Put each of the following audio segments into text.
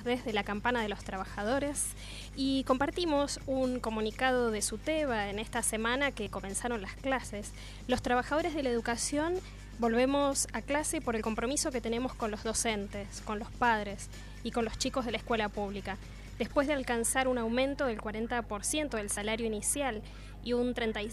desde la Campana de los Trabajadores y compartimos un comunicado de SUTEBA en esta semana que comenzaron las clases. Los trabajadores de la educación volvemos a clase por el compromiso que tenemos con los docentes, con los padres y con los chicos de la escuela pública. Después de alcanzar un aumento del 40% del salario inicial y un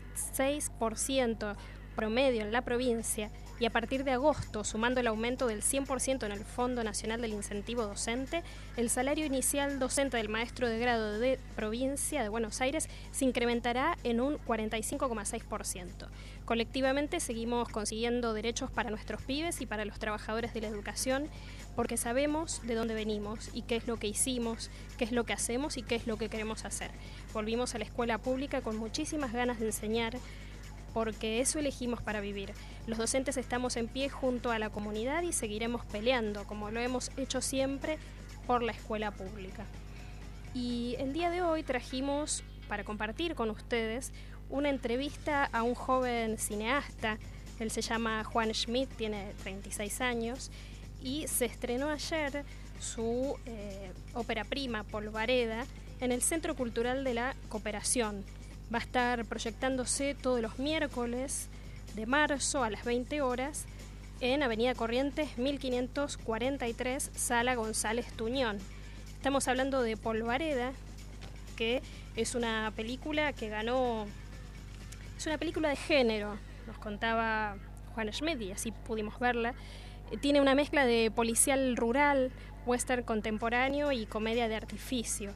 36% promedio en la provincia, y a partir de agosto, sumando el aumento del 100% en el Fondo Nacional del Incentivo Docente, el salario inicial docente del maestro de grado de provincia de Buenos Aires se incrementará en un 45,6%. Colectivamente seguimos consiguiendo derechos para nuestros pibes y para los trabajadores de la educación, porque sabemos de dónde venimos y qué es lo que hicimos, qué es lo que hacemos y qué es lo que queremos hacer. Volvimos a la escuela pública con muchísimas ganas de enseñar, porque eso elegimos para vivir. Los docentes estamos en pie junto a la comunidad y seguiremos peleando, como lo hemos hecho siempre, por la escuela pública. Y el día de hoy trajimos, para compartir con ustedes, una entrevista a un joven cineasta. Él se llama Juan Schmidt, tiene 36 años, y se estrenó ayer su ópera prima, Polvareda, en el Centro Cultural de la Cooperación. Va a estar proyectándose todos los miércoles de marzo a las 20 horas en Avenida Corrientes 1543, Sala González Tuñón. Estamos hablando de Polvareda, que es una película que ganó... Es una película de género, nos contaba Juan Schmidt, y así pudimos verla. Tiene una mezcla de policial rural, western contemporáneo y comedia de artificio.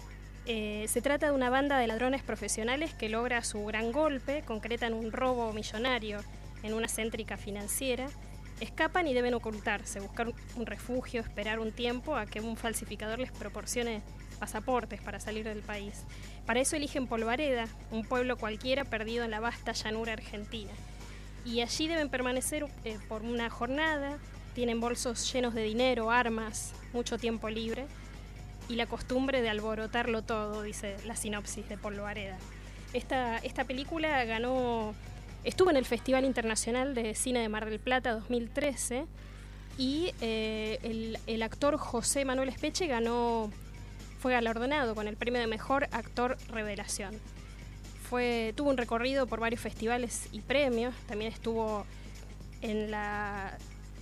Se trata de una banda de ladrones profesionales que logra su gran golpe, concretan un robo millonario en una céntrica financiera, escapan y deben ocultarse, buscar un refugio, esperar un tiempo a que un falsificador les proporcione pasaportes para salir del país. Para eso eligen Polvareda, un pueblo cualquiera perdido en la vasta llanura argentina. Y allí deben permanecer por una jornada, tienen bolsos llenos de dinero, armas, mucho tiempo libre, y la costumbre de alborotarlo todo, dice la sinopsis de Polvareda. Esta película estuvo en el Festival Internacional de Cine de Mar del Plata 2013 y el actor José Manuel Espeche fue galardonado con el premio de Mejor Actor Revelación. Tuvo un recorrido por varios festivales y premios, también estuvo en la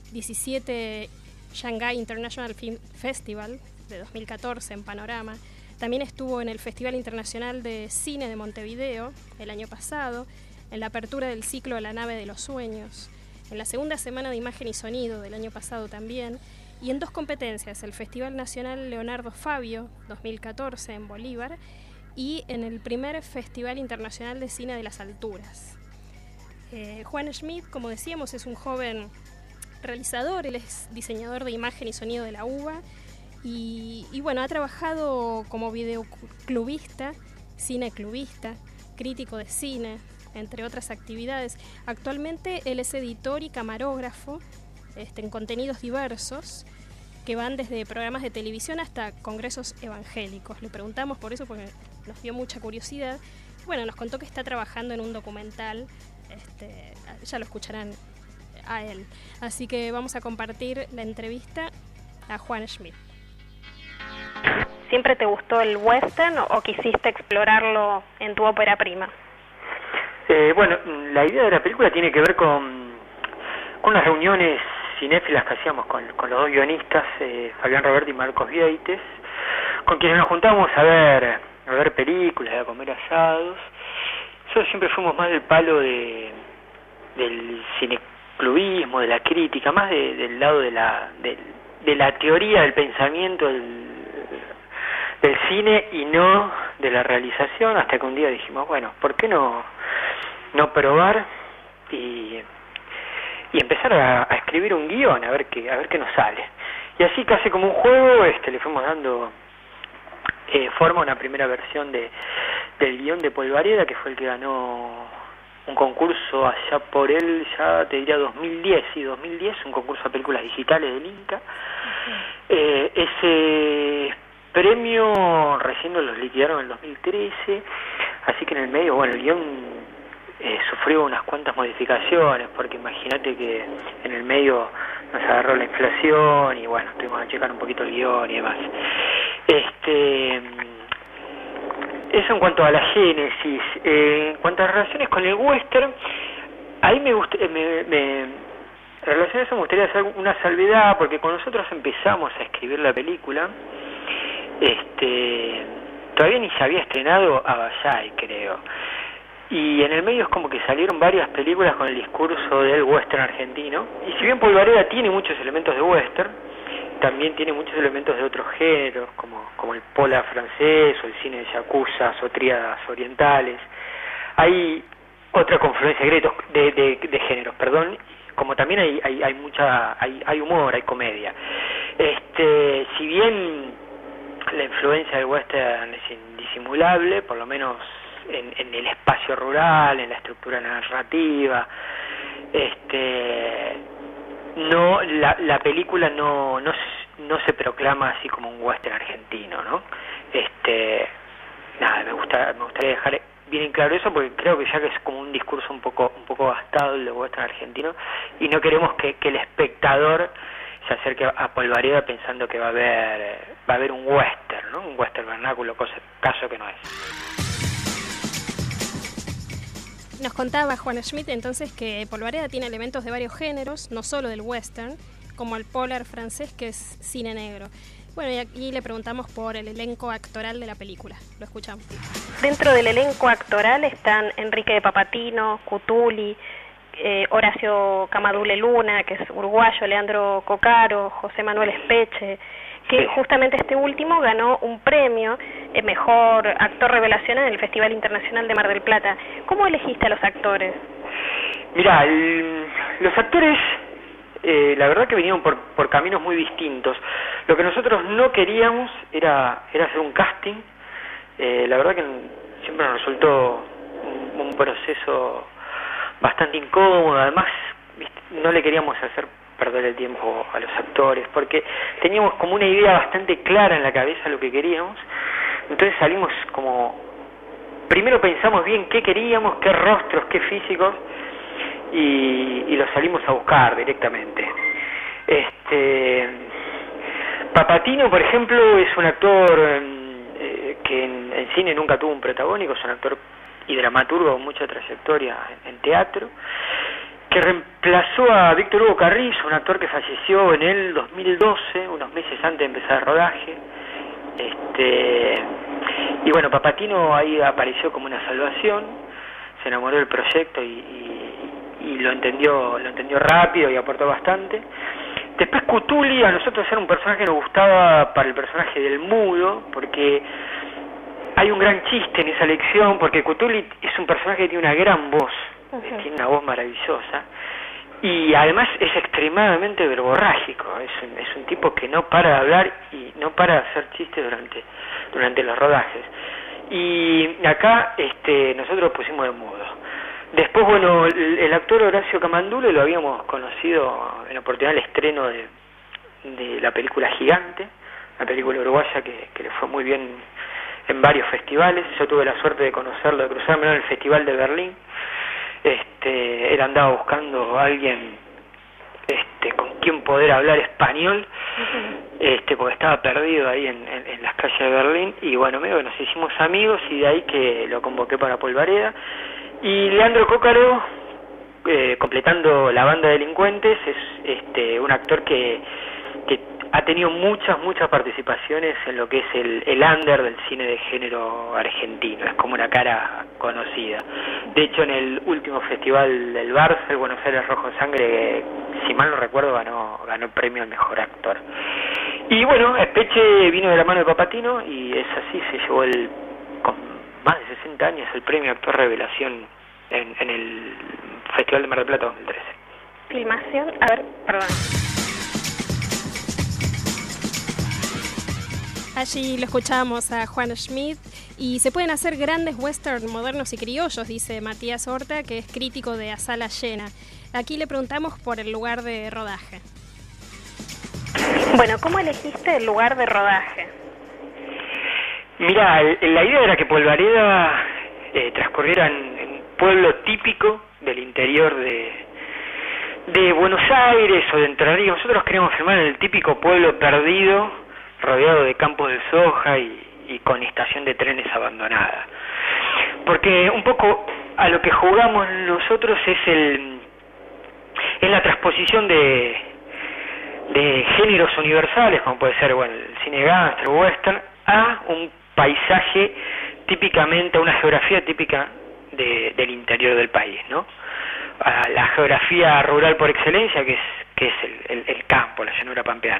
17 Shanghai International Film Festival de 2014 en Panorama. También estuvo en el Festival Internacional de Cine de Montevideo el año pasado, en la apertura del ciclo La Nave de los Sueños, en la segunda semana de Imagen y Sonido del año pasado también, y en dos competencias, el Festival Nacional Leonardo Fabio 2014 en Bolívar y en el primer Festival Internacional de Cine de las Alturas. Juan Schmidt, como decíamos, es un joven realizador, él es diseñador de imagen y sonido de la UBA, y bueno, ha trabajado como videoclubista, cineclubista, crítico de cine, entre otras actividades. Actualmente él es editor y camarógrafo en contenidos diversos que van desde programas de televisión hasta congresos evangélicos. Le preguntamos por eso porque nos dio mucha curiosidad. Bueno, nos contó que está trabajando en un documental, ya lo escucharán a él. Así que vamos a compartir la entrevista a Juan Schmidt. ¿Siempre te gustó el western o quisiste explorarlo en tu ópera prima? Bueno, la idea de la película tiene que ver con las reuniones cinéfilas que hacíamos con los dos guionistas, Fabián Roberti y Marcos Vieites, con quienes nos juntábamos a ver películas, a comer asados. Nosotros siempre fuimos más del palo del cineclubismo, de la crítica, más del lado de la teoría del pensamiento del cine y no de la realización, hasta que un día dijimos, bueno, ¿por qué no probar y empezar a escribir un guión, a ver qué nos sale? Y así, casi como un juego, le fuimos dando forma a una primera versión del guión de Polvareda, que fue el que ganó un concurso allá por él, ya te diría 2010, un concurso de películas digitales del Inca. Ese premio recién los liquidaron en el 2013, así que en el medio, bueno, el guión sufrió unas cuantas modificaciones, porque imagínate que en el medio nos agarró la inflación y bueno, tuvimos que checar un poquito el guión y demás. Eso en cuanto a la génesis. En cuanto a relaciones con el western, ahí me gustaría hacer una salvedad, porque cuando nosotros empezamos a escribir la película, todavía ni se había estrenado Abayay, creo. Y en el medio es como que salieron varias películas con el discurso del western argentino. Y si bien Polvareda tiene muchos elementos de western, también tiene muchos elementos de otros géneros, como el polar francés o el cine de yacuzas o tríadas orientales. Hay otra confluencia de géneros, perdón, como también hay humor, hay comedia. Si bien la influencia del western es indisimulable, por lo menos en el espacio rural, en la estructura narrativa, no, la película no se proclama así como un western argentino, ¿no? Me gustaría dejar bien en claro eso, porque creo que ya que es como un discurso un poco gastado el de western argentino, y no queremos que el espectador se acerque a Polvareda pensando que va a haber un western, ¿no? Un western vernáculo, caso que no es. Nos contaba Juan Schmidt entonces que Polvareda tiene elementos de varios géneros, no solo del western, como el polar francés, que es cine negro. Bueno, y aquí le preguntamos por el elenco actoral de la película. Lo escuchamos. Dentro del elenco actoral están Enrique de Papatino, Cutuli, Horacio Camadule Luna, que es uruguayo, Leandro Coccaro, José Manuel Espeche, que justamente este último ganó un premio mejor actor revelación en el Festival Internacional de Mar del Plata. ¿Cómo elegiste a los actores? Mirá, los actores la verdad que vinieron por caminos muy distintos. Lo que nosotros no queríamos era hacer un casting. La verdad que siempre nos resultó un proceso bastante incómodo. Además, no le queríamos hacer perder el tiempo a los actores, porque teníamos como una idea bastante clara en la cabeza lo que queríamos. Entonces salimos primero pensamos bien qué queríamos, qué rostros, qué físicos, y los salimos a buscar directamente. Papatino, por ejemplo, es un actor que en cine nunca tuvo un protagónico, es un actor y dramaturgo con mucha trayectoria en teatro, que reemplazó a Víctor Hugo Carrizo, un actor que falleció en el 2012, unos meses antes de empezar el rodaje. Y bueno, Papatino ahí apareció como una salvación, se enamoró del proyecto y lo entendió rápido y aportó bastante. Después Cutuli, a nosotros era un personaje que nos gustaba para el personaje del mudo, porque hay un gran chiste en esa elección, porque Cutuli es un personaje que tiene una gran voz, tiene una voz maravillosa, y además es extremadamente verborrágico, es un tipo que no para de hablar y no para de hacer chistes durante los rodajes. Y acá nosotros pusimos de mudo. Después, bueno, el actor Horacio Camadule lo habíamos conocido en la oportunidad del estreno de la película Gigante, una película uruguaya que le fue muy bien en varios festivales. Yo tuve la suerte de conocerlo, de cruzarme en el Festival de Berlín. Él andaba buscando a alguien con quien poder hablar español, porque estaba perdido ahí en las calles de Berlín, y bueno, medio que nos hicimos amigos, y de ahí que lo convoqué para Polvareda. Y Leandro Coccaro, completando la banda de delincuentes, es un actor que ha tenido muchas participaciones en lo que es el under del cine de género argentino, es como una cara conocida. De hecho, en el último festival del Barça, el Buenos Aires Rojo Sangre, si mal no recuerdo, ganó el premio al mejor actor. Y bueno, Espeche vino de la mano de Papatino, y es así, se llevó con más de 60 años el premio actor revelación en el Festival de Mar del Plata 2013. Filmación, perdón. Allí lo escuchamos a Juan Schmidt, y se pueden hacer grandes western modernos y criollos, dice Matías Horta, que es crítico de A Sala Llena. Aquí le preguntamos por el lugar de rodaje. Bueno, ¿cómo elegiste el lugar de rodaje? Mirá, la idea era que Polvareda transcurriera en un pueblo típico del interior de Buenos Aires o de Entre Ríos. Nosotros queremos filmar en el típico pueblo perdido, rodeado de campos de soja y con estación de trenes abandonada. Porque un poco a lo que jugamos nosotros es la transposición de géneros universales, como puede ser el cine gangster, western, a un paisaje típicamente, a una geografía típica del interior del país, ¿no? A la geografía rural por excelencia, que es el campo, la llanura pampeana.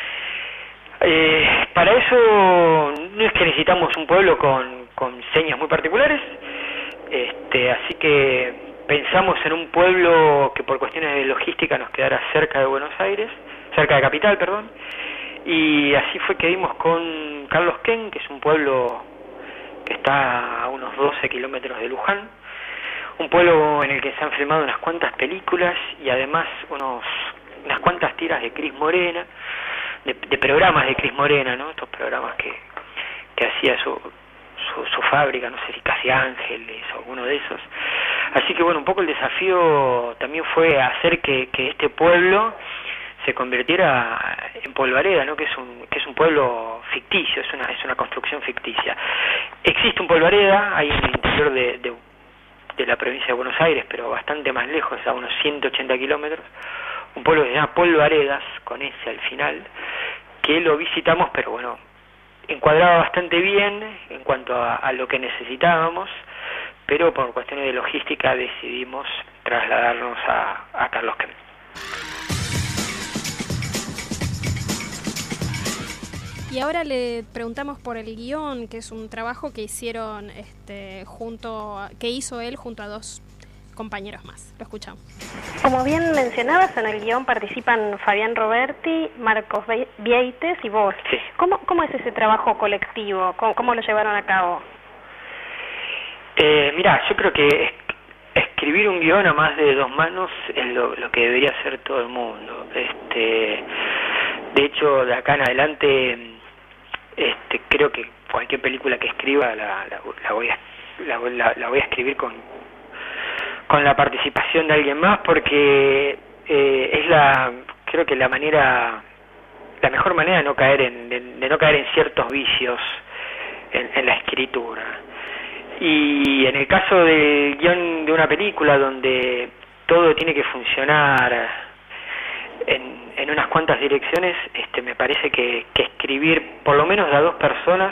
Para eso no es que necesitamos un pueblo con señas muy particulares, así que pensamos en un pueblo que por cuestiones de logística nos quedara cerca de Buenos Aires, cerca de Capital, perdón, y así fue que dimos con Carlos Quén, que es un pueblo que está a unos 12 kilómetros de Luján, un pueblo en el que se han filmado unas cuantas películas y además unas cuantas tiras de Cris Morena, de programas de Cris Morena, ¿no? Estos programas que hacía su fábrica, no sé si Casi Ángeles o alguno de esos. Así que un poco el desafío también fue hacer que este pueblo se convirtiera en Polvareda, ¿no? Que es un pueblo ficticio, es una construcción ficticia. Existe un Polvareda ahí en el interior de la provincia de Buenos Aires, pero bastante más lejos, a unos 180 kilómetros, un pueblo que se llama Polvaredas, con S al final, que lo visitamos, pero encuadraba bastante bien en cuanto a lo que necesitábamos, pero por cuestiones de logística decidimos trasladarnos a Carlos Quén. Y ahora le preguntamos por el guión, que es un trabajo que hicieron que hizo él junto a dos compañeros más. Lo escuchamos. Como bien mencionabas, en el guión participan Fabián Roberti, Marcos Vieites y vos. Sí. ¿Cómo es ese trabajo colectivo? ¿Cómo lo llevaron a cabo? Mirá, yo creo que escribir un guión a más de dos manos es lo que debería hacer todo el mundo. De hecho, de acá en adelante, creo que cualquier película que escriba la voy a escribir con la participación de alguien más, porque creo que la mejor manera de no caer en ciertos vicios en la escritura. Y en el caso del guión de una película donde todo tiene que funcionar en unas cuantas direcciones, me parece que escribir por lo menos de a dos personas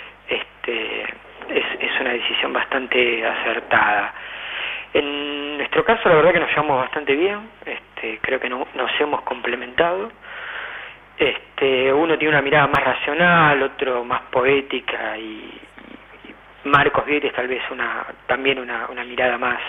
es una decisión bastante acertada. En nuestro caso la verdad que nos llevamos bastante bien, creo que nos hemos complementado. Uno tiene una mirada más racional, otro más poética, y Marcos Vieites tal vez también una mirada más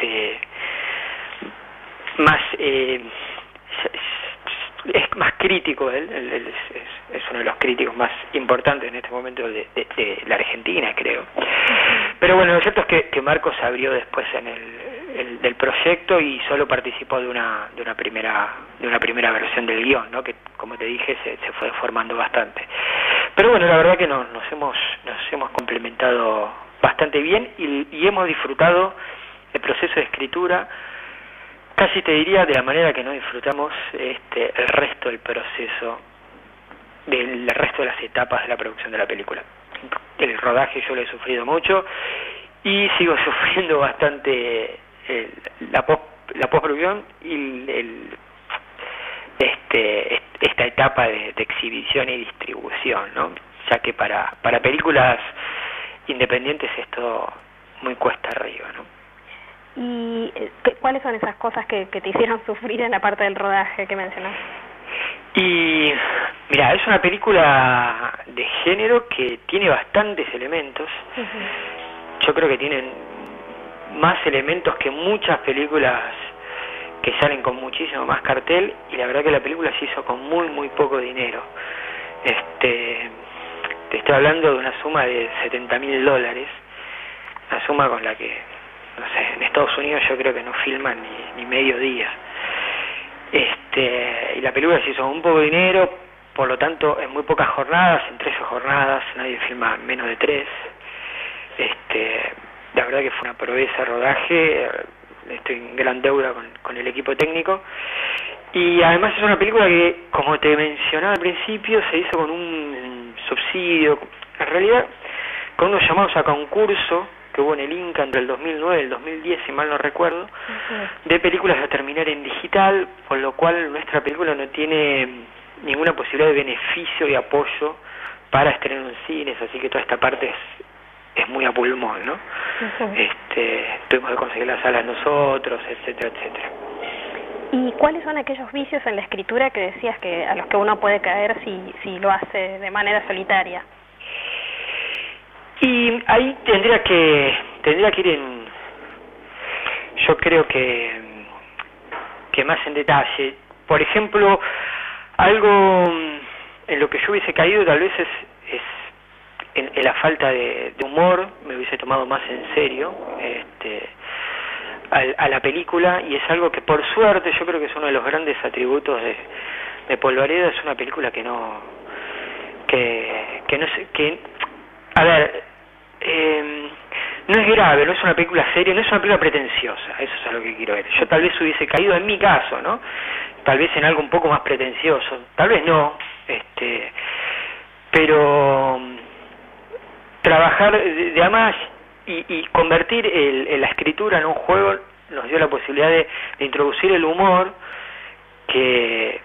es más crítico. Él es uno de los críticos más importantes en este momento de la Argentina, creo. Pero lo cierto es que Marcos se abrió después del proyecto y solo participó de una primera versión del guión, ¿no? Que, como te dije, se fue formando bastante. Pero la verdad que nos hemos complementado bastante bien y hemos disfrutado el proceso de escritura, casi te diría de la manera que no disfrutamos el resto del proceso, del resto de las etapas de la producción de la película. El rodaje yo lo he sufrido mucho y sigo sufriendo bastante la postproducción y esta etapa de exhibición y distribución, ¿no? Ya que para películas independientes es todo muy cuesta arriba, ¿no? ¿Y cuáles son esas cosas que te hicieron sufrir en la parte del rodaje que mencionaste? Y mira, es una película de género que tiene bastantes elementos. Uh-huh. Yo creo que tienen más elementos que muchas películas que salen con muchísimo más cartel, y la verdad que la película se hizo con muy muy poco dinero. Te estoy hablando de una suma de $70,000, una suma con la que, no sé, en Estados Unidos yo creo que no filman ni medio día. Y la película se hizo con un poco de dinero, por lo tanto en muy pocas jornadas, en 13 jornadas, nadie filma menos de 3. La verdad que fue una proeza de rodaje, estoy en gran deuda con el equipo técnico. Y además es una película que, como te mencionaba al principio, se hizo con un subsidio, en realidad con unos llamados a concurso que hubo en el Inca entre el 2009 y el 2010, si mal no recuerdo, de películas a terminar en digital, con lo cual nuestra película no tiene ninguna posibilidad de beneficio y apoyo para estrenar en cines, así que toda esta parte es muy a pulmón, ¿no? Tuvimos que conseguir las salas nosotros, etcétera, etcétera. ¿Y cuáles son aquellos vicios en la escritura que decías que a los que uno puede caer si lo hace de manera solitaria? Y ahí tendría que ir yo creo que más en detalle. Por ejemplo, algo en lo que yo hubiese caído tal vez es en la falta de humor. Me hubiese tomado más en serio a la película, y es algo que por suerte yo creo que es uno de los grandes atributos de Polvareda. Es una película que no sé, a ver, no es grave, no es una película seria, no es una película pretenciosa, eso es a lo que quiero ver. Yo tal vez hubiese caído, en mi caso, ¿no? Tal vez en algo un poco más pretencioso, tal vez no, pero trabajar de además y convertir la escritura en un juego nos dio la posibilidad de introducir el humor que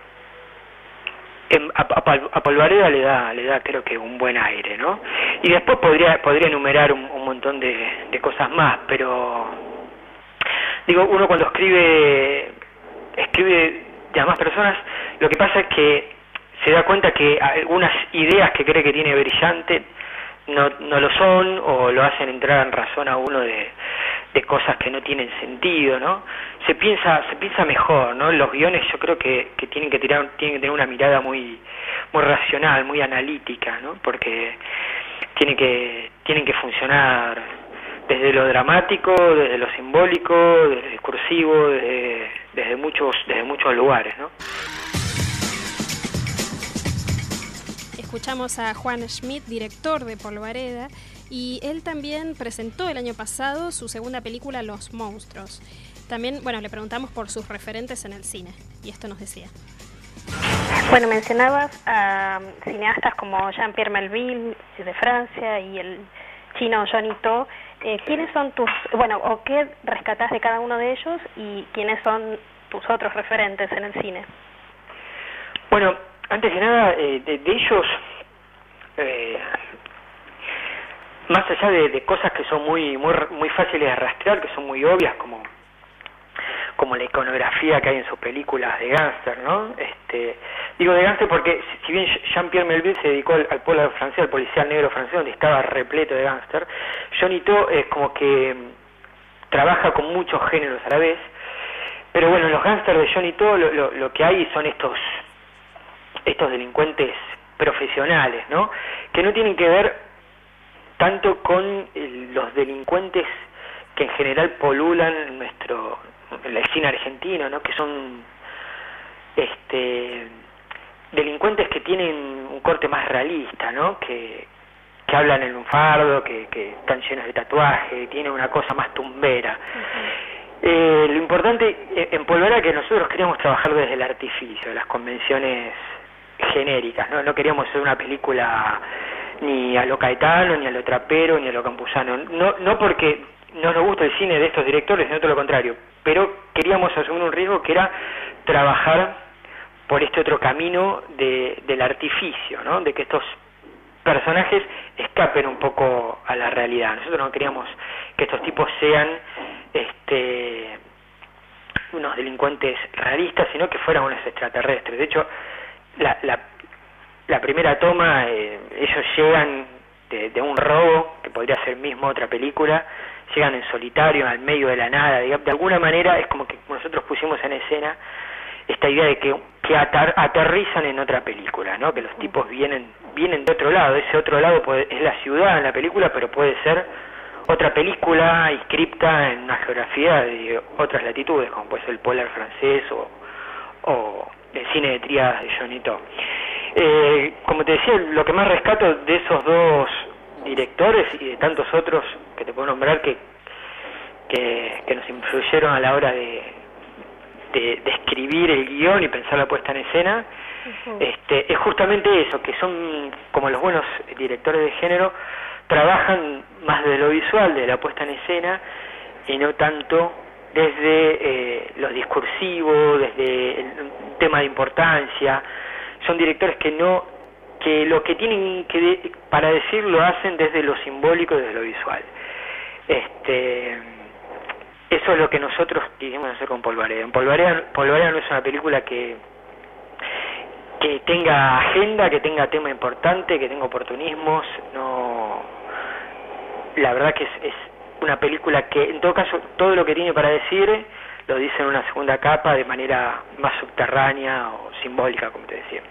a Polvareda le da creo que un buen aire, ¿no? Y después podría enumerar un montón de cosas más, pero digo, uno cuando escribe de a más personas, lo que pasa es que se da cuenta que algunas ideas que cree que tiene brillante no lo son, o lo hacen entrar en razón a uno de cosas que no tienen sentido, ¿no? Se piensa mejor, ¿no? Los guiones yo creo que tienen que tener una mirada muy racional, muy analítica, ¿no? Porque tienen que funcionar desde lo dramático, desde lo simbólico, desde lo discursivo, desde muchos lugares, ¿no? Escuchamos a Juan Schmidt, director de Polvareda, y él también presentó el año pasado su segunda película, Los Monstruos. También, le preguntamos por sus referentes en el cine, y esto nos decía. Bueno, mencionabas a cineastas como Jean-Pierre Melville de Francia y el chino Johnny To. ¿Quiénes son o qué rescatás de cada uno de ellos y quiénes son tus otros referentes en el cine? Bueno, antes que nada, de ellos, más allá de cosas que son muy fáciles de rastrear, que son muy obvias, como la iconografía que hay en sus películas de gángster, ¿no? Digo de gángster porque si bien Jean-Pierre Melville se dedicó al pueblo francés, al policial negro francés, donde estaba repleto de gángster, Johnny To es como que trabaja con muchos géneros a la vez, pero bueno, en los gángsters de Johnny To lo que hay son estos delincuentes profesionales, ¿no? Que no tienen que ver tanto con los delincuentes que en general polulan en el cine argentino, ¿no? Que son delincuentes que tienen un corte más realista, ¿no? Que hablan en lunfardo, que están llenos de tatuaje, tienen una cosa más tumbera. Lo importante en Polvareda es que nosotros queríamos trabajar desde el artificio, de las convenciones genéricas, ¿no? No queríamos hacer una película ni a lo Caetano, ni a lo Trapero, ni a lo Campuzano, no porque no nos gusta el cine de estos directores, sino todo lo contrario, pero queríamos asumir un riesgo que era trabajar por este otro camino del artificio, ¿no? De que estos personajes escapen un poco a la realidad. Nosotros no queríamos que estos tipos sean unos delincuentes realistas, sino que fueran unos extraterrestres. De hecho, la primera toma, ellos llegan de un robo, que podría ser mismo otra película, llegan en solitario, al medio de la nada, de alguna manera es como que nosotros pusimos en escena esta idea de que aterrizan en otra película, ¿no? Que los tipos vienen de otro lado, ese otro lado es la ciudad en la película, pero puede ser otra película inscripta en una geografía de otras latitudes, como puede ser el polar francés o el cine de tríadas de Johnny To. Como te decía, lo que más rescato de esos dos directores y de tantos otros que te puedo nombrar que que nos influyeron a la hora de escribir el guión y pensar la puesta en escena, es justamente eso, que son como los buenos directores de género, trabajan más de lo visual, de la puesta en escena, y no tanto desde lo discursivo, desde el tema de importancia. Son directores que lo que tienen para decir lo hacen desde lo simbólico, desde lo visual. Eso es lo que nosotros quisimos hacer con Polvareda. Polvareda no es una película que tenga agenda, que tenga tema importante, que tenga oportunismos. No, la verdad que es una película que en todo caso todo lo que tiene para decir lo dice en una segunda capa de manera más subterránea o simbólica, como te decía.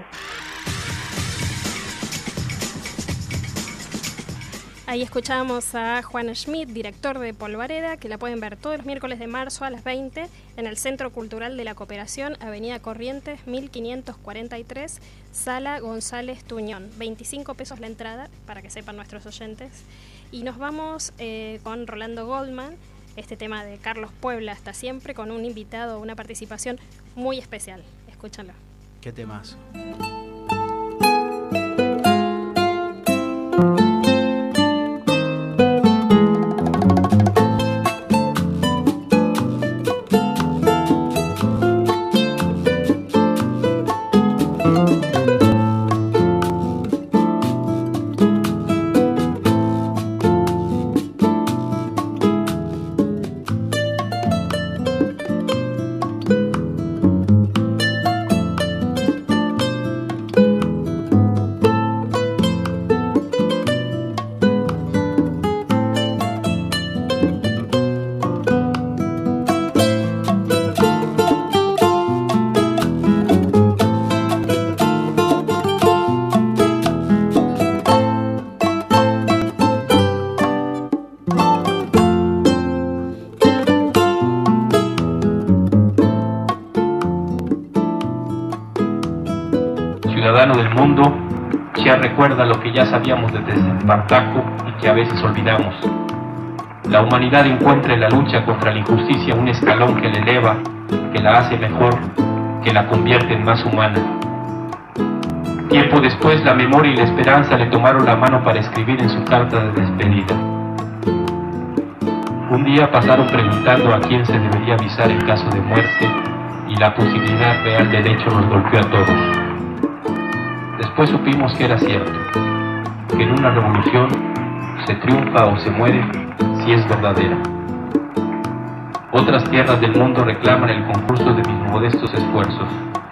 Ahí escuchábamos a Juan Schmidt, director de Polvareda, que la pueden ver todos los miércoles de marzo a las 20 en el Centro Cultural de la Cooperación, Avenida Corrientes, 1543, Sala González Tuñón. 25 pesos la entrada, para que sepan nuestros oyentes. Y nos vamos con Rolando Goldman, este tema de Carlos Puebla hasta siempre, con un invitado, una participación muy especial. Escúchanlo. Qué temazo. Ciudadano del mundo, ya recuerda lo que ya sabíamos desde Espartaco y que a veces olvidamos. La humanidad encuentra en la lucha contra la injusticia un escalón que la eleva, que la hace mejor, que la convierte en más humana. Tiempo después, la memoria y la esperanza le tomaron la mano para escribir en su carta de despedida. Un día pasaron preguntando a quién se debería avisar en caso de muerte, y la posibilidad real del hecho nos golpeó a todos. Después supimos que era cierto, que en una revolución se triunfa o se muere si es verdadera. Otras tierras del mundo reclaman el concurso de mis modestos esfuerzos.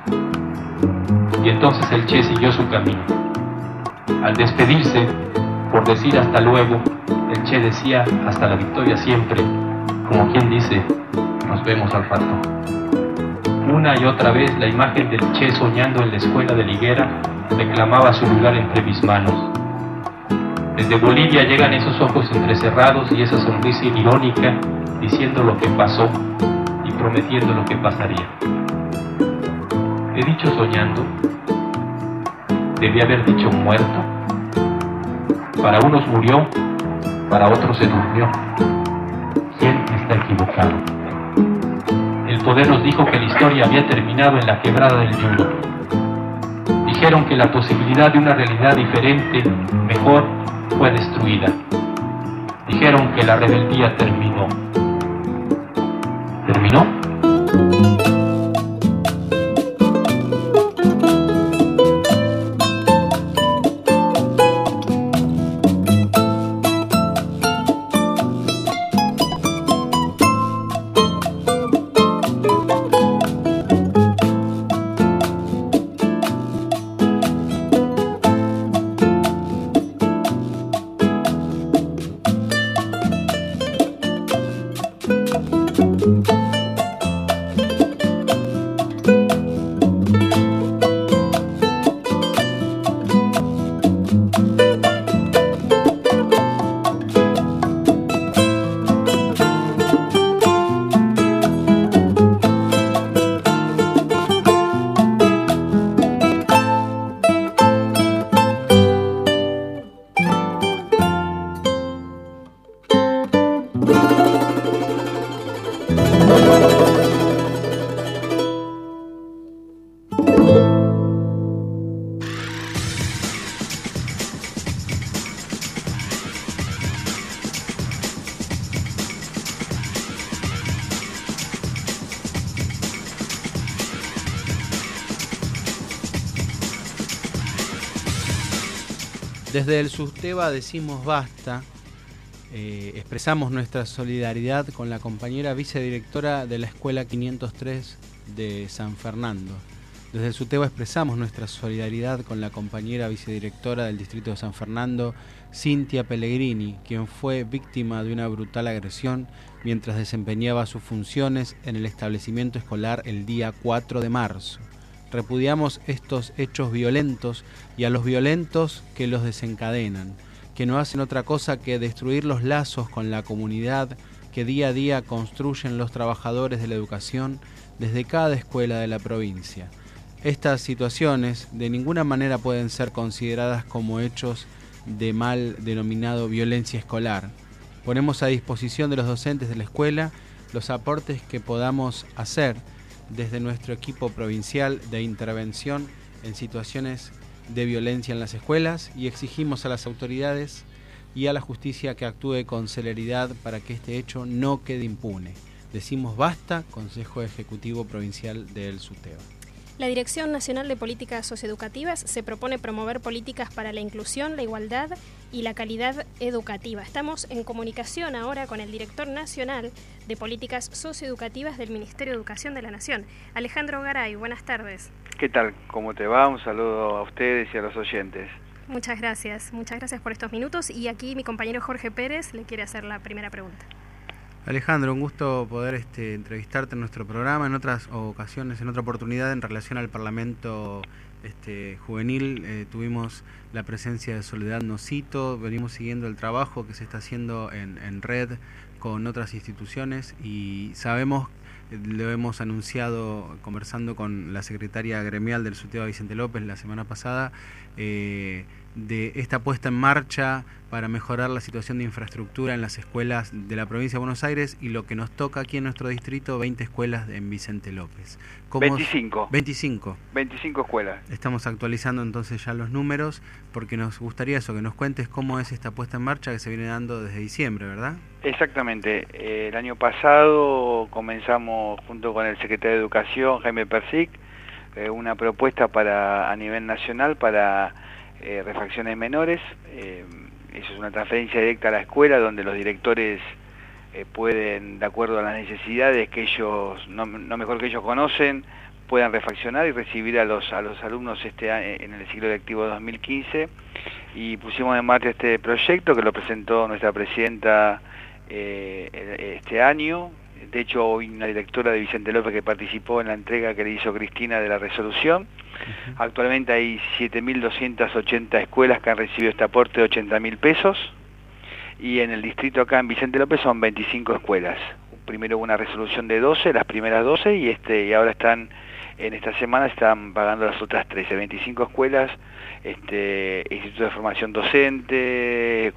Y entonces el Che siguió su camino. Al despedirse, por decir hasta luego, el Che decía hasta la victoria siempre, como quien dice, nos vemos al rato. Una y otra vez la imagen del Che soñando en la escuela de Liguera reclamaba su lugar entre mis manos. Desde Bolivia llegan esos ojos entrecerrados y esa sonrisa irónica, diciendo lo que pasó y prometiendo lo que pasaría. He dicho soñando, debí haber dicho muerto. Para unos murió, para otros se durmió. ¿Quién está equivocado? El poder nos dijo que la historia había terminado en la quebrada del Yulo. Dijeron que la posibilidad de una realidad diferente, mejor, fue destruida. Dijeron que la rebeldía terminó. ¿Terminó? Desde el SUTEBA decimos basta, expresamos nuestra solidaridad con la compañera vicedirectora de la Escuela 503 de San Fernando. Desde el SUTEBA expresamos nuestra solidaridad con la compañera vicedirectora del Distrito de San Fernando, Cintia Pellegrini, quien fue víctima de una brutal agresión mientras desempeñaba sus funciones en el establecimiento escolar el día 4 de marzo. Repudiamos estos hechos violentos y a los violentos que los desencadenan, que no hacen otra cosa que destruir los lazos con la comunidad que día a día construyen los trabajadores de la educación desde cada escuela de la provincia. Estas situaciones de ninguna manera pueden ser consideradas como hechos de mal denominado violencia escolar. Ponemos a disposición de los docentes de la escuela los aportes que podamos hacer desde nuestro equipo provincial de intervención en situaciones de violencia en las escuelas y exigimos a las autoridades y a la justicia que actúe con celeridad para que este hecho no quede impune. Decimos basta, Consejo Ejecutivo Provincial del SUTEBA. La Dirección Nacional de Políticas Socioeducativas se propone promover políticas para la inclusión, la igualdad y la calidad educativa. Estamos en comunicación ahora con el Director Nacional de Políticas Socioeducativas del Ministerio de Educación de la Nación, Alejandro Garay. Buenas tardes. ¿Qué tal? ¿Cómo te va? Un saludo a ustedes y a los oyentes. Muchas gracias por estos minutos. Y aquí mi compañero Jorge Pérez le quiere hacer la primera pregunta. Alejandro, un gusto poder entrevistarte en nuestro programa en otras ocasiones, en otra oportunidad en relación al Parlamento juvenil. Tuvimos la presencia de Soledad Nocito, venimos siguiendo el trabajo que se está haciendo en red con otras instituciones y sabemos, lo hemos anunciado conversando con la secretaria gremial del SUTEBA Vicente López la semana pasada, de esta puesta en marcha para mejorar la situación de infraestructura en las escuelas de la provincia de Buenos Aires y lo que nos toca aquí en nuestro distrito, 20 escuelas en Vicente López. 25 escuelas. Estamos actualizando entonces ya los números porque nos gustaría que nos cuentes cómo es esta puesta en marcha que se viene dando desde diciembre, ¿verdad? Exactamente. El año pasado comenzamos junto con el secretario de Educación, Jaime Persic, una propuesta a nivel nacional para refacciones menores. Eso es una transferencia directa a la escuela donde los directores pueden, de acuerdo a las necesidades que ellos, no mejor que ellos conocen, puedan refaccionar y recibir a los alumnos en el ciclo lectivo 2015. Y pusimos en marcha este proyecto que lo presentó nuestra presidenta este año. De hecho, hoy una directora de Vicente López que participó en la entrega que le hizo Cristina de la resolución. Actualmente hay 7.280 escuelas que han recibido este aporte de 80.000 pesos y en el distrito acá en Vicente López son 25 escuelas. Primero hubo una resolución de 12, las primeras 12 y ahora en esta semana están pagando las otras 13, 25 escuelas, instituto de formación docente,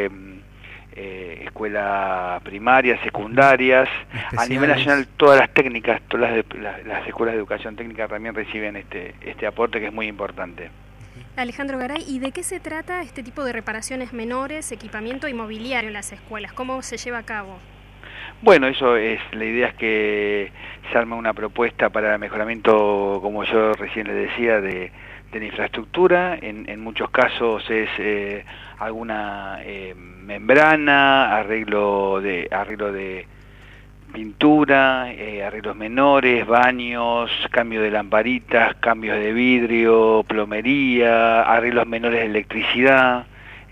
escuela primaria, secundarias, a nivel nacional todas las técnicas, todas las escuelas de educación técnica también reciben este aporte que es muy importante. Alejandro Garay, ¿y de qué se trata este tipo de reparaciones menores, equipamiento y mobiliario en las escuelas? ¿Cómo se lleva a cabo? Bueno, la idea es que se arme una propuesta para el mejoramiento, como yo recién les decía, de la infraestructura. En muchos casos es alguna membrana, arreglo de pintura, arreglos menores, baños, cambio de lamparitas, cambios de vidrio, plomería, arreglos menores de electricidad,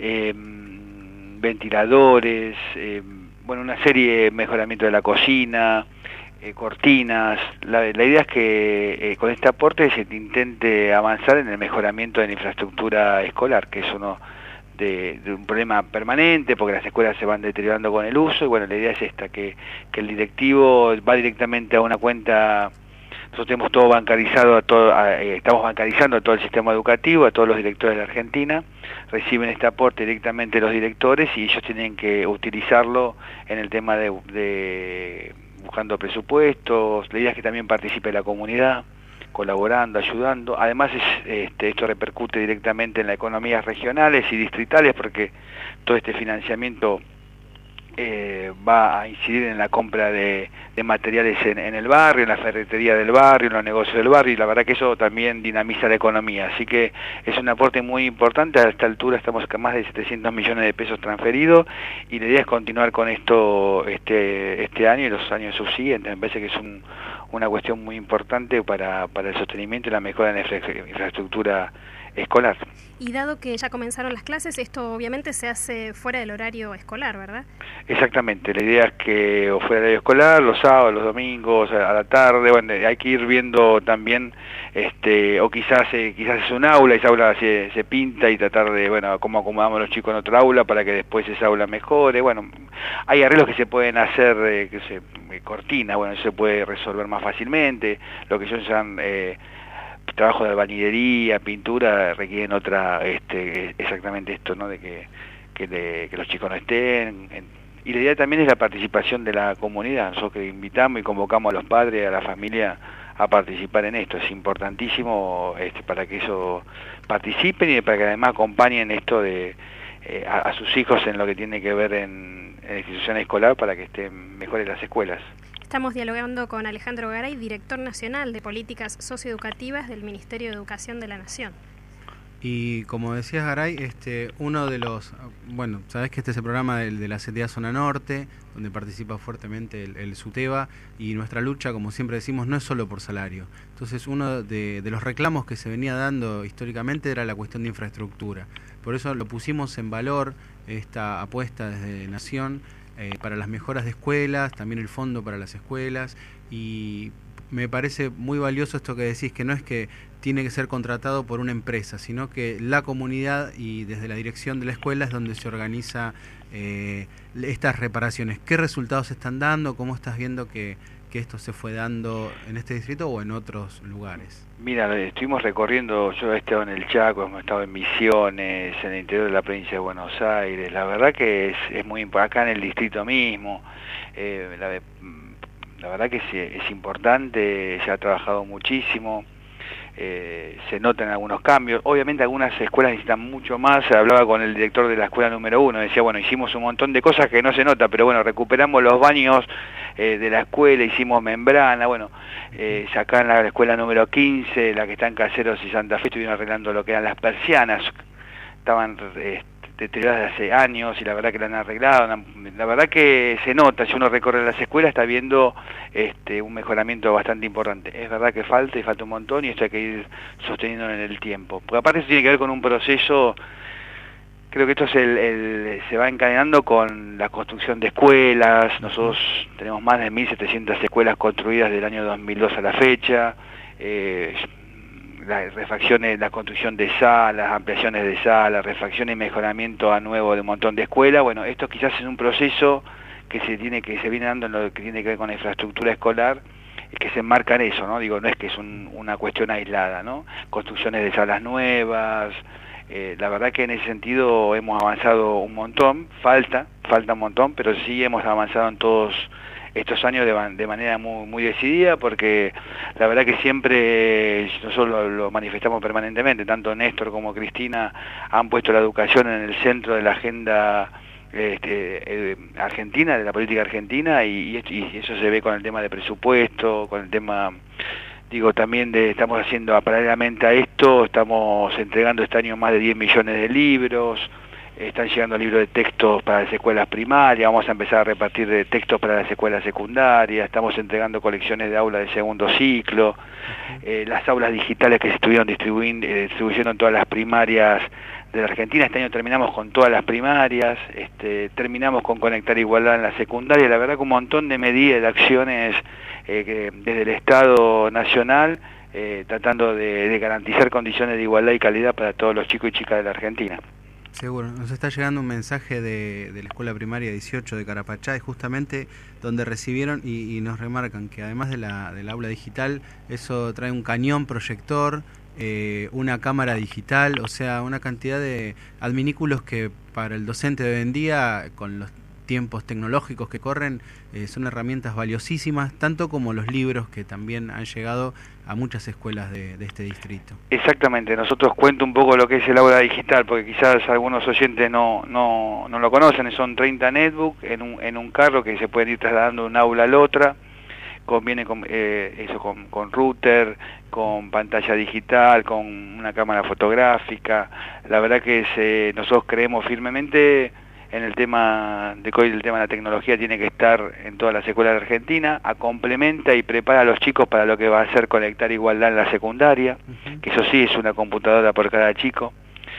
ventiladores, una serie de mejoramiento de la cocina, cortinas. La idea es que con este aporte se intente avanzar en el mejoramiento de la infraestructura escolar, que es uno de un problema permanente porque las escuelas se van deteriorando con el uso y la idea es esta, que el directivo va directamente a una cuenta. Nosotros tenemos todo bancarizado, estamos bancarizando a todo el sistema educativo, a todos los directores de la Argentina, reciben este aporte directamente los directores y ellos tienen que utilizarlo en el tema de buscando presupuestos. La idea es que también participe la comunidad, colaborando, ayudando. Además esto repercute directamente en las economías regionales y distritales porque todo este financiamiento va a incidir en la compra de materiales en el barrio, en la ferretería del barrio, en los negocios del barrio, y la verdad que eso también dinamiza la economía, así que es un aporte muy importante. A esta altura estamos con más de 700 millones de pesos transferidos, y la idea es continuar con esto este año y los años subsiguientes. Me parece que es una cuestión muy importante para el sostenimiento y la mejora de la infraestructura escolar. Y dado que ya comenzaron las clases, esto obviamente se hace fuera del horario escolar, ¿verdad? Exactamente, la idea es que o fuera del horario escolar, los sábados, los domingos, a la tarde, bueno, hay que ir viendo también, o quizás es un aula, esa aula se pinta, y tratar de, bueno, cómo acomodamos a los chicos en otra aula para que después esa aula mejore. Bueno, hay arreglos que se pueden hacer, cortina, bueno, eso se puede resolver más fácilmente. Lo que son trabajo de albañilería, pintura, requieren exactamente esto, ¿no? De que los chicos no estén. Y la idea también es la participación de la comunidad. Nosotros que invitamos y convocamos a los padres, a la familia, a participar en esto. Es importantísimo para que eso participen, y para que además acompañen esto a sus hijos en lo que tiene que ver en la institución escolar, para que estén mejores las escuelas. Estamos dialogando con Alejandro Garay, director nacional de políticas socioeducativas del Ministerio de Educación de la Nación. Y como decías, Garay, uno de los... Bueno, sabés que este es el programa de la CTA Zona Norte, donde participa fuertemente el SUTEBA, y nuestra lucha, como siempre decimos, no es solo por salario. Entonces, uno de los reclamos que se venía dando históricamente era la cuestión de infraestructura. Por eso lo pusimos en valor, esta apuesta desde Nación, para las mejoras de escuelas, también el fondo para las escuelas, y me parece muy valioso esto que decís, que no es que tiene que ser contratado por una empresa, sino que la comunidad y desde la dirección de la escuela es donde se organiza estas reparaciones. ¿Qué resultados están dando? ¿Cómo estás viendo que esto se fue dando en este distrito o en otros lugares? Mira, estuvimos recorriendo, yo he estado en el Chaco, hemos estado en Misiones, en el interior de la provincia de Buenos Aires. La verdad que es muy importante, acá en el distrito mismo, la verdad que es importante, se ha trabajado muchísimo. Se notan algunos cambios. Obviamente algunas escuelas necesitan mucho más. Se hablaba con el director de la escuela número 1, decía, bueno, hicimos un montón de cosas que no se nota, pero bueno, recuperamos los baños de la escuela, hicimos membrana, bueno, acá en la escuela número 15, la que está en Caseros y Santa Fe, estuvieron arreglando lo que eran las persianas, estaban deterioradas hace años, y la verdad que la han arreglado. La verdad que se nota, si uno recorre las escuelas está viendo un mejoramiento bastante importante. Es verdad que falta un montón, y esto hay que ir sosteniendo en el tiempo, porque aparte eso tiene que ver con un proceso. Creo que esto se va encadenando con la construcción de escuelas. Nosotros tenemos más de 1.700 escuelas construidas del año 2002 a la fecha, las refacciones, la construcción de salas, ampliaciones de salas, refacciones y mejoramiento a nuevo de un montón de escuelas. Bueno, esto quizás es un proceso que se viene dando en lo que tiene que ver con la infraestructura escolar, que se enmarca en eso, ¿no? Digo, no es que es una cuestión aislada, ¿no? Construcciones de salas nuevas. La verdad que en ese sentido hemos avanzado un montón, falta un montón, pero sí hemos avanzado en todos estos años de manera muy decidida, porque la verdad que siempre nosotros lo manifestamos permanentemente, tanto Néstor como Cristina han puesto la educación en el centro de la agenda argentina, de la política argentina, y eso se ve con el tema de presupuesto, con el tema... Digo, también estamos haciendo, paralelamente a esto, estamos entregando este año más de 10 millones de libros, están llegando libros de textos para las escuelas primarias, vamos a empezar a repartir de textos para las escuelas secundarias, estamos entregando colecciones de aulas de segundo ciclo, las aulas digitales que se estuvieron distribuyendo en todas las primarias de la Argentina. Este año terminamos con todas las primarias, terminamos con Conectar Igualdad en la secundaria. La verdad que un montón de medidas, de acciones que desde el Estado Nacional, tratando de garantizar condiciones de igualdad y calidad para todos los chicos y chicas de la Argentina. Seguro, nos está llegando un mensaje de la Escuela Primaria 18 de Carapachay, justamente donde recibieron y nos remarcan que además del aula digital, eso trae un cañón proyector, una cámara digital, o sea, una cantidad de adminículos que para el docente de hoy en día, con los tiempos tecnológicos que corren, son herramientas valiosísimas, tanto como los libros que también han llegado a muchas escuelas de este distrito. Exactamente, nosotros cuento un poco lo que es el aula digital, porque quizás algunos oyentes no lo conocen. Son 30 netbooks en un carro que se pueden ir trasladando de un aula a la otra. Viene con router, con pantalla digital, con una cámara fotográfica. La verdad que nosotros creemos firmemente en el tema de que hoy el tema de la tecnología tiene que estar en todas las escuelas de Argentina, complementa y prepara a los chicos para lo que va a ser conectar igualdad en la secundaria, que eso sí es una computadora por cada chico.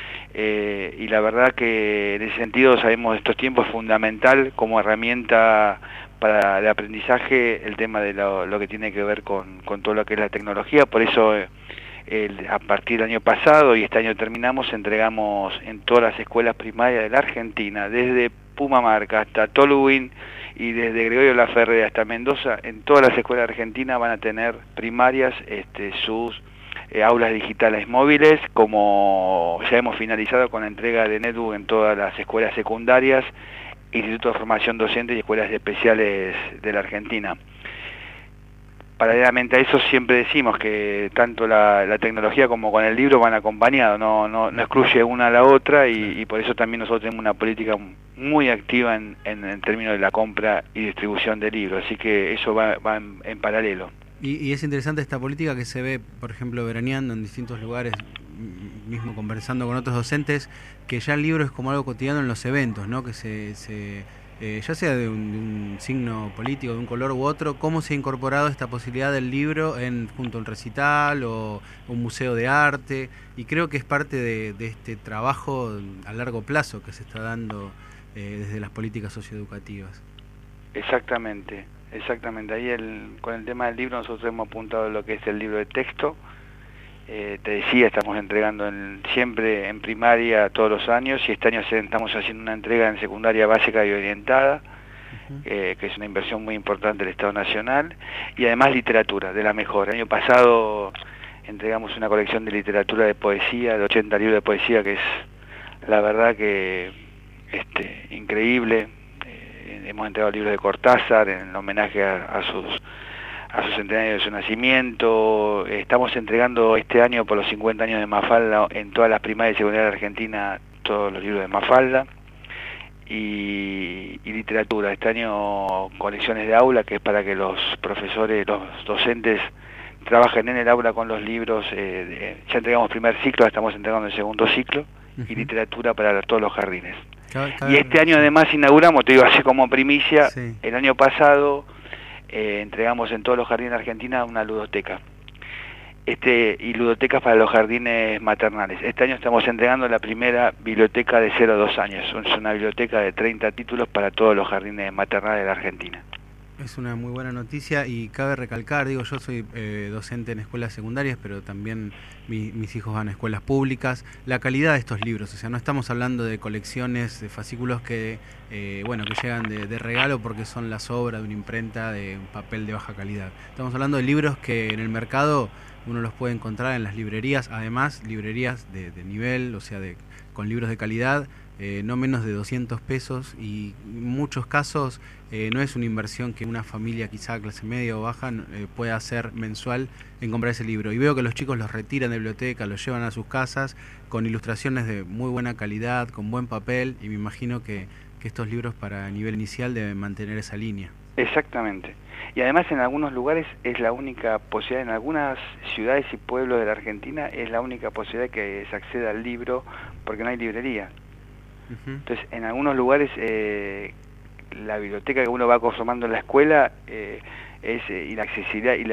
Y la verdad que en ese sentido sabemos estos tiempos es fundamental como herramienta para el aprendizaje el tema de lo que tiene que ver con todo lo que es la tecnología. Por eso a partir del año pasado y este año terminamos, entregamos en todas las escuelas primarias de la Argentina, desde Pumamarca hasta Tolhuin y desde Gregorio Laferrere hasta Mendoza, en todas las escuelas argentinas van a tener primarias sus aulas digitales móviles, como ya hemos finalizado con la entrega de netbook en todas las escuelas secundarias, institutos de formación docente y escuelas especiales de la Argentina. Paralelamente a eso siempre decimos que tanto la tecnología como con el libro van acompañados, no excluye una a la otra, y por eso también nosotros tenemos una política muy activa en términos de la compra y distribución de libros, así que eso va en paralelo. Y es interesante esta política que se ve, por ejemplo, veraneando en distintos lugares, mismo conversando con otros docentes, que ya el libro es como algo cotidiano en los eventos, ¿no? Que ya sea de un signo político, de un color u otro, cómo se ha incorporado esta posibilidad del libro junto a un recital o un museo de arte, y creo que es parte de este trabajo a largo plazo que se está dando desde las políticas socioeducativas. Exactamente. Ahí con el tema del libro nosotros hemos apuntado lo que es el libro de texto. Te decía, estamos entregando siempre en primaria todos los años, y este año estamos haciendo una entrega en secundaria básica y orientada, que es una inversión muy importante del Estado Nacional, y además literatura, de la mejor. El año pasado entregamos una colección de literatura de poesía, de 80 libros de poesía, que es la verdad que increíble. Hemos entregado libros de Cortázar en homenaje a su centenario de su nacimiento. Estamos entregando este año por los 50 años de Mafalda en todas las primarias y secundarias de Argentina todos los libros de Mafalda, y literatura. Este año colecciones de aula, que es para que los profesores, los docentes trabajen en el aula con los libros. Ya entregamos primer ciclo, estamos entregando el segundo ciclo, y literatura para todos los jardines. Y este año además inauguramos, te digo así como primicia, el año pasado entregamos en todos los jardines de Argentina una ludoteca, y ludotecas para los jardines maternales. Este año estamos entregando la primera biblioteca de 0 a 2 años, es una biblioteca de 30 títulos para todos los jardines maternales de la Argentina. Es una muy buena noticia, y cabe recalcar, yo soy docente en escuelas secundarias, pero también mis hijos van a escuelas públicas. La calidad de estos libros, o sea, no estamos hablando de colecciones, de fascículos que llegan de regalo porque son las obras de una imprenta de un papel de baja calidad. Estamos hablando de libros que en el mercado uno los puede encontrar en las librerías, además librerías de nivel, o sea, con libros de calidad, no menos de 200 pesos, y en muchos casos no es una inversión que una familia quizá clase media o baja pueda hacer mensual en comprar ese libro. Y veo que los chicos los retiran de biblioteca, los llevan a sus casas con ilustraciones de muy buena calidad, con buen papel, y me imagino que estos libros para nivel inicial deben mantener esa línea. Exactamente. Y además en algunos lugares es la única posibilidad, en algunas ciudades y pueblos de la Argentina es la única posibilidad que se acceda al libro, porque no hay librería. Entonces, en algunos lugares la biblioteca que uno va conformando en la escuela y la accesibilidad y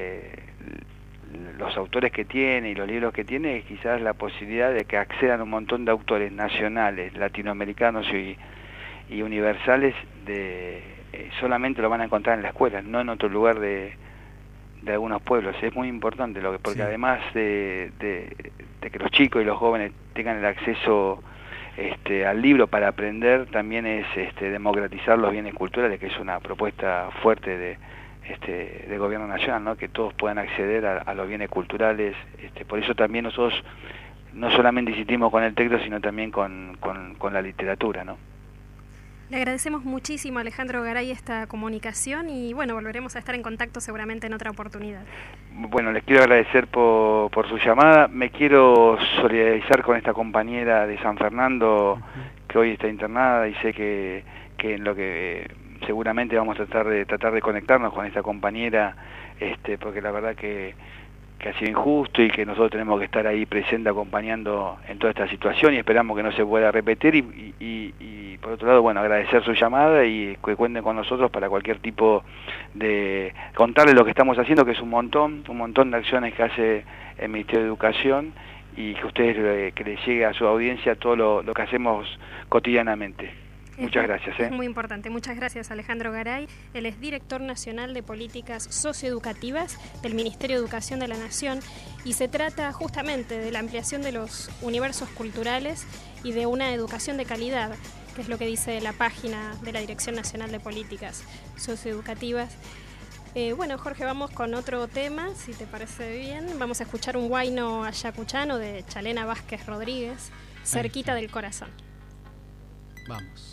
los autores que tiene y los libros que tiene es quizás la posibilidad de que accedan un montón de autores nacionales, latinoamericanos y universales, solamente lo van a encontrar en la escuela, no en otro lugar de algunos pueblos. Es muy importante porque además de que los chicos y los jóvenes tengan el acceso al libro para aprender, también es democratizar los bienes culturales, que es una propuesta fuerte de gobierno nacional, ¿no? Que todos puedan acceder a los bienes culturales. Por eso también nosotros no solamente insistimos con el texto, sino también con la literatura, ¿no? Le agradecemos muchísimo a Alejandro Garay esta comunicación y bueno, volveremos a estar en contacto seguramente en otra oportunidad. Bueno, les quiero agradecer por su llamada. Me quiero solidarizar con esta compañera de San Fernando que hoy está internada y sé que en lo que seguramente vamos a tratar de conectarnos con esta compañera, porque la verdad que ha sido injusto y que nosotros tenemos que estar ahí presente acompañando en toda esta situación y esperamos que no se pueda repetir y por otro lado, bueno, agradecer su llamada y que cuenten con nosotros para cualquier tipo de contarles lo que estamos haciendo, que es un montón de acciones que hace el Ministerio de Educación y que ustedes que les llegue a su audiencia todo lo que hacemos cotidianamente. Muchas gracias. Es muy importante. Muchas gracias, Alejandro Garay. Él es director nacional de políticas socioeducativas del Ministerio de Educación de la Nación y se trata justamente de la ampliación de los universos culturales y de una educación de calidad, que es lo que dice la página de la Dirección Nacional de Políticas Socioeducativas. Bueno, Jorge, vamos con otro tema, si te parece bien. Vamos a escuchar un huayno ayacuchano de Chalena Vázquez Rodríguez, Cerquita del Corazón. Vamos.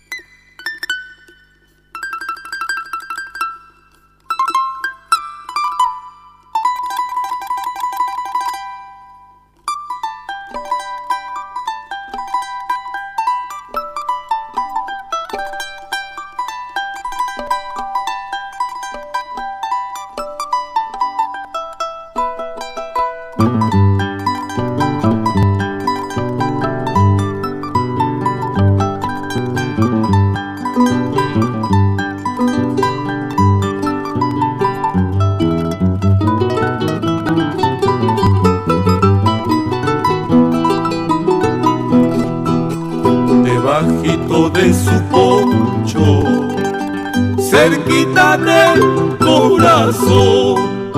Debajito de su poncho, cerquita del corazón,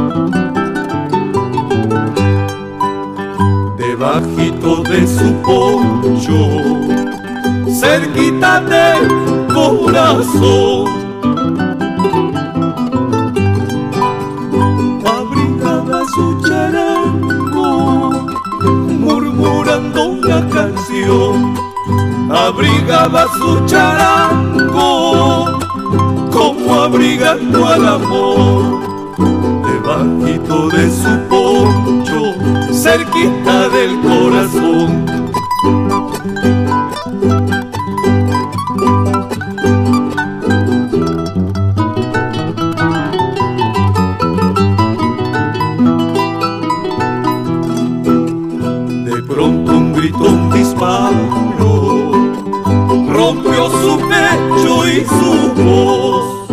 debajito de su poncho, cerquita del corazón, abrigaba su charango, murmurando una canción. Abrigaba su charango como abrigando al amor, debajito de su poncho, cerquita del corazón. De pronto un grito, un disparo rompió su pecho y su voz.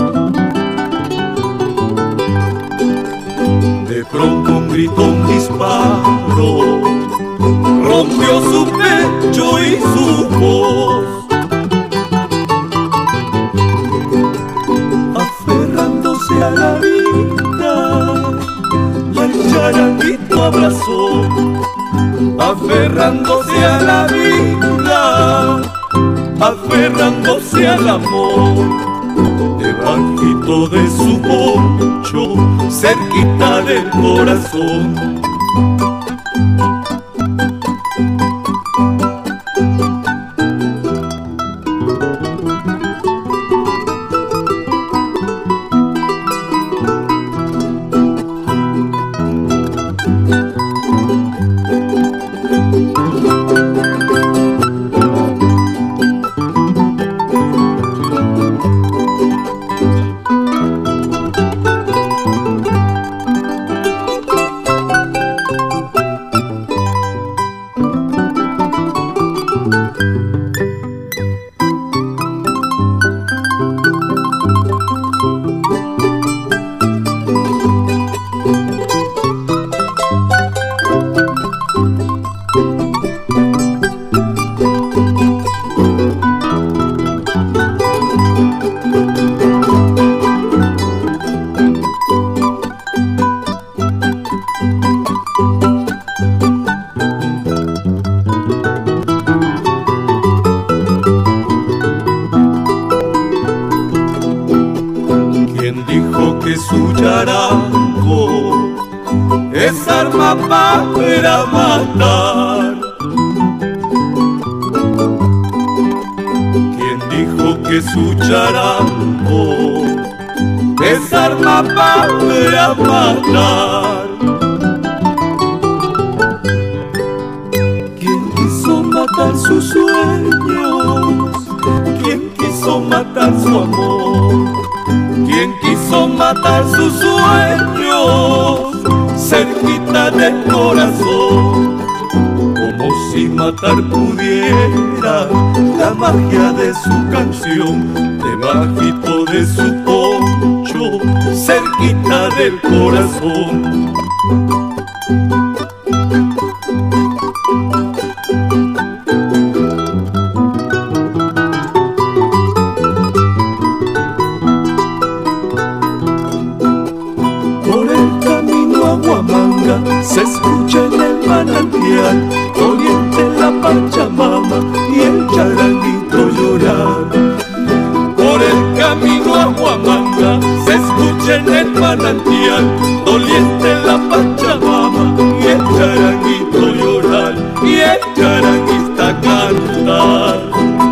De pronto un grito, un disparo rompió su pecho y su voz. Aferrándose a la vida y el charanguito abrazó. Aferrándose a la vida, aferrándose al amor, debajito de su poncho, cerquita del corazón. Su charango es arma para matar. Quien dijo que que su charango desarma para matar. ¿Quién quiso matar sus sueños? ¿Quién quiso matar su amor? ¿Quién quiso matar sus sueños cerquita del corazón? Como si matar pudiera la magia de su canción, debajito de su poncho, cerquita del corazón. Se escucha en el manantial, oriente la Pachamama y el charanguito llorar. Por el camino a Huamanga se escucha en el manantial, oriente la Pachamama y el charanguito llorar, y el charanguista cantar.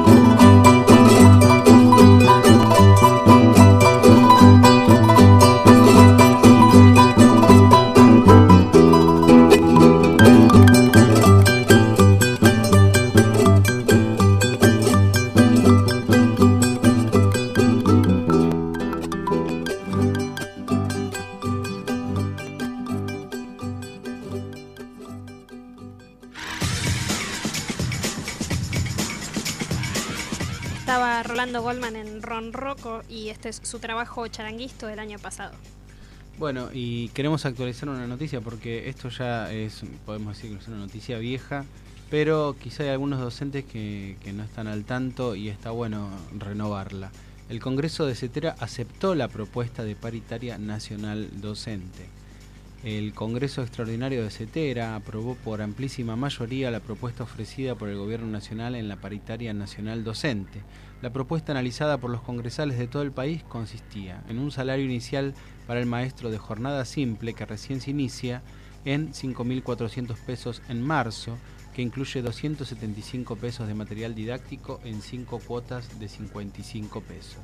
Estaba Rolando Goldman en Ronroco y este es su trabajo charanguisto del año pasado. Bueno, y queremos actualizar una noticia porque esto ya es, podemos decir que es una noticia vieja, pero quizá hay algunos docentes que no están al tanto y está bueno renovarla. El Congreso de Cetera aceptó la propuesta de paritaria nacional docente. El Congreso Extraordinario de Cetera aprobó por amplísima mayoría la propuesta ofrecida por el Gobierno Nacional en la paritaria nacional docente. La propuesta analizada por los congresales de todo el país consistía en un salario inicial para el maestro de jornada simple que recién se inicia en 5.400 pesos en marzo, que incluye 275 pesos de material didáctico en 5 cuotas de 55 pesos.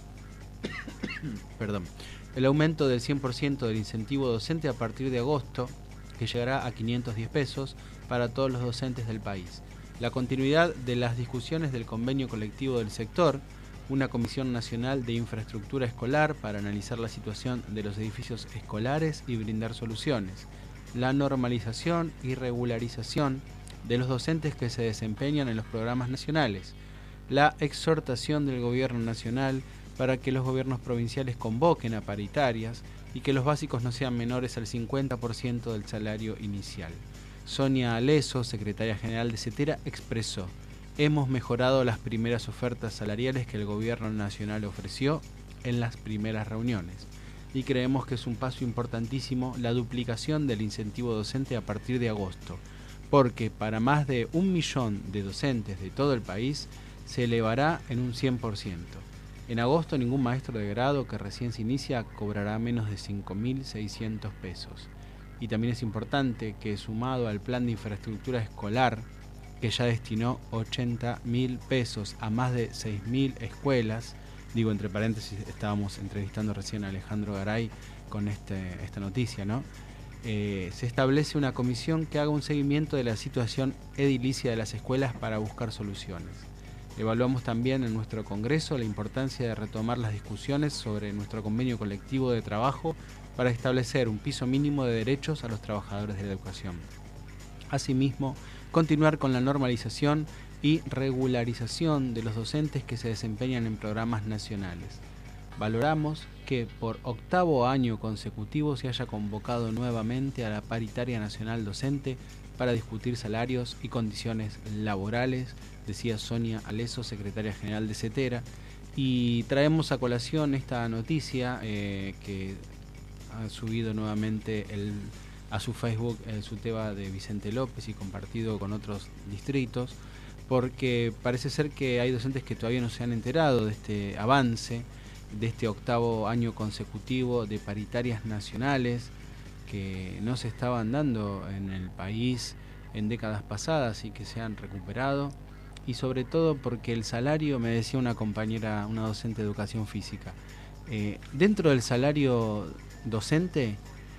Perdón. El aumento del 100% del incentivo docente a partir de agosto, que llegará a 510 pesos para todos los docentes del país. La continuidad de las discusiones del convenio colectivo del sector, una Comisión Nacional de Infraestructura Escolar para analizar la situación de los edificios escolares y brindar soluciones. La normalización y regularización de los docentes que se desempeñan en los programas nacionales. La exhortación del Gobierno Nacional para que los gobiernos provinciales convoquen a paritarias y que los básicos no sean menores al 50% del salario inicial. Sonia Aleso, secretaria general de Cetera, expresó: hemos mejorado las primeras ofertas salariales que el Gobierno Nacional ofreció en las primeras reuniones y creemos que es un paso importantísimo la duplicación del incentivo docente a partir de agosto, porque para más de 1 millón de docentes de todo el país se elevará en un 100%. En agosto ningún maestro de grado que recién se inicia cobrará menos de 5.600 pesos. Y también es importante que, sumado al plan de infraestructura escolar, que ya destinó 80.000 pesos a más de 6.000 escuelas, digo entre paréntesis, estábamos entrevistando recién a Alejandro Garay con esta noticia, ¿no? Se establece una comisión que haga un seguimiento de la situación edilicia de las escuelas para buscar soluciones. Evaluamos también en nuestro Congreso la importancia de retomar las discusiones sobre nuestro convenio colectivo de trabajo para establecer un piso mínimo de derechos a los trabajadores de la educación. Asimismo, continuar con la normalización y regularización de los docentes que se desempeñan en programas nacionales. Valoramos que por 8º año consecutivo se haya convocado nuevamente a la paritaria nacional docente para discutir salarios y condiciones laborales, decía Sonia Aleso, secretaria general de Cetera, y traemos a colación esta noticia que ha subido nuevamente a su Facebook su tema de Vicente López y compartido con otros distritos, porque parece ser que hay docentes que todavía no se han enterado de este avance, de este 8º año consecutivo de paritarias nacionales que no se estaban dando en el país en décadas pasadas y que se han recuperado. y sobre todo porque el salario, me decía una compañera, una docente de educación física, dentro del salario docente,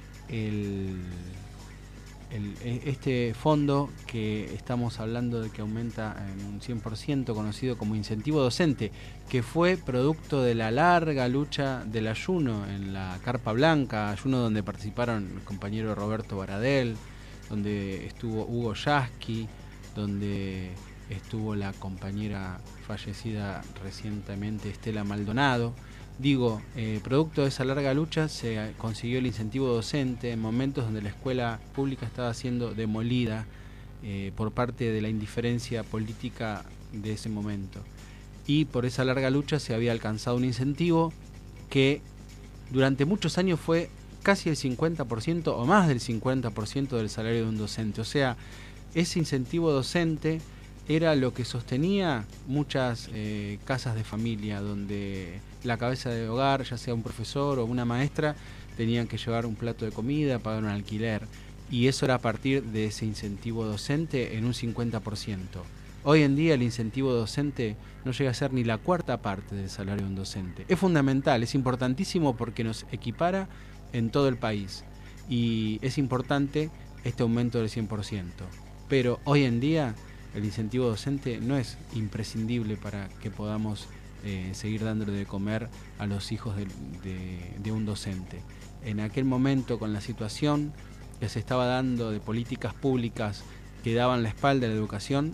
este fondo que estamos hablando de que aumenta en un 100%, conocido como incentivo docente, que fue producto de la larga lucha del ayuno en la Carpa Blanca, ayuno donde participaron el compañero Roberto Baradel, donde estuvo Hugo Yasky, donde estuvo la compañera fallecida recientemente Estela Maldonado. Digo, producto de esa larga lucha se consiguió el incentivo docente en momentos donde la escuela pública estaba siendo demolida por parte de la indiferencia política de ese momento. Y por esa larga lucha se había alcanzado un incentivo que durante muchos años fue casi el 50% o más del 50% del salario de un docente. O sea, ese incentivo docente era lo que sostenía muchas casas de familia, donde la cabeza de hogar, ya sea un profesor o una maestra, tenían que llevar un plato de comida, pagar un alquiler, y eso era a partir de ese incentivo docente en un 50%. Hoy en día el incentivo docente no llega a ser ni la cuarta parte del salario de un docente. Es fundamental, es importantísimo porque nos equipara en todo el país, y es importante este aumento del 100%. Pero hoy en día el incentivo docente no es imprescindible para que podamos seguir dándole de comer a los hijos de un docente. En aquel momento, con la situación que se estaba dando de políticas públicas que daban la espalda a la educación,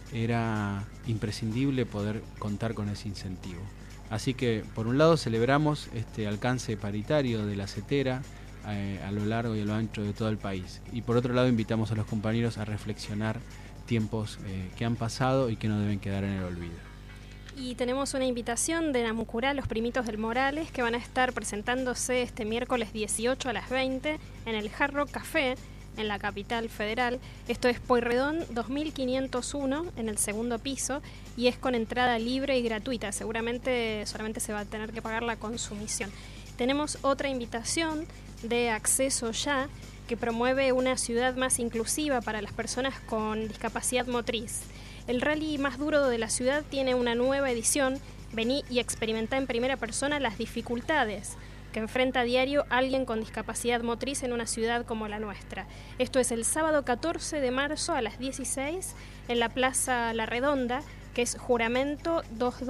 era imprescindible poder contar con ese incentivo. Así que, por un lado, celebramos este alcance paritario de la CETERA a lo largo y a lo ancho de todo el país. Y por otro lado, invitamos a los compañeros a reflexionar tiempos que han pasado y que no deben quedar en el olvido. Y tenemos una invitación de Namucurá, los primitos del Morales, que van a estar presentándose este miércoles 18 a las 20 en el Hard Rock Café, en la capital federal. Esto es Pueyrredón 2501, en el segundo piso, y es con entrada libre y gratuita. Seguramente solamente se va a tener que pagar la consumición. Tenemos otra invitación de Acceso Ya, que promueve una ciudad más inclusiva para las personas con discapacidad motriz. El rally más duro de la ciudad tiene una nueva edición. Vení y experimenta en primera persona las dificultades que enfrenta a diario alguien con discapacidad motriz en una ciudad como la nuestra. Esto es el sábado 14 de marzo a las 16 en la Plaza La Redonda, que es Juramento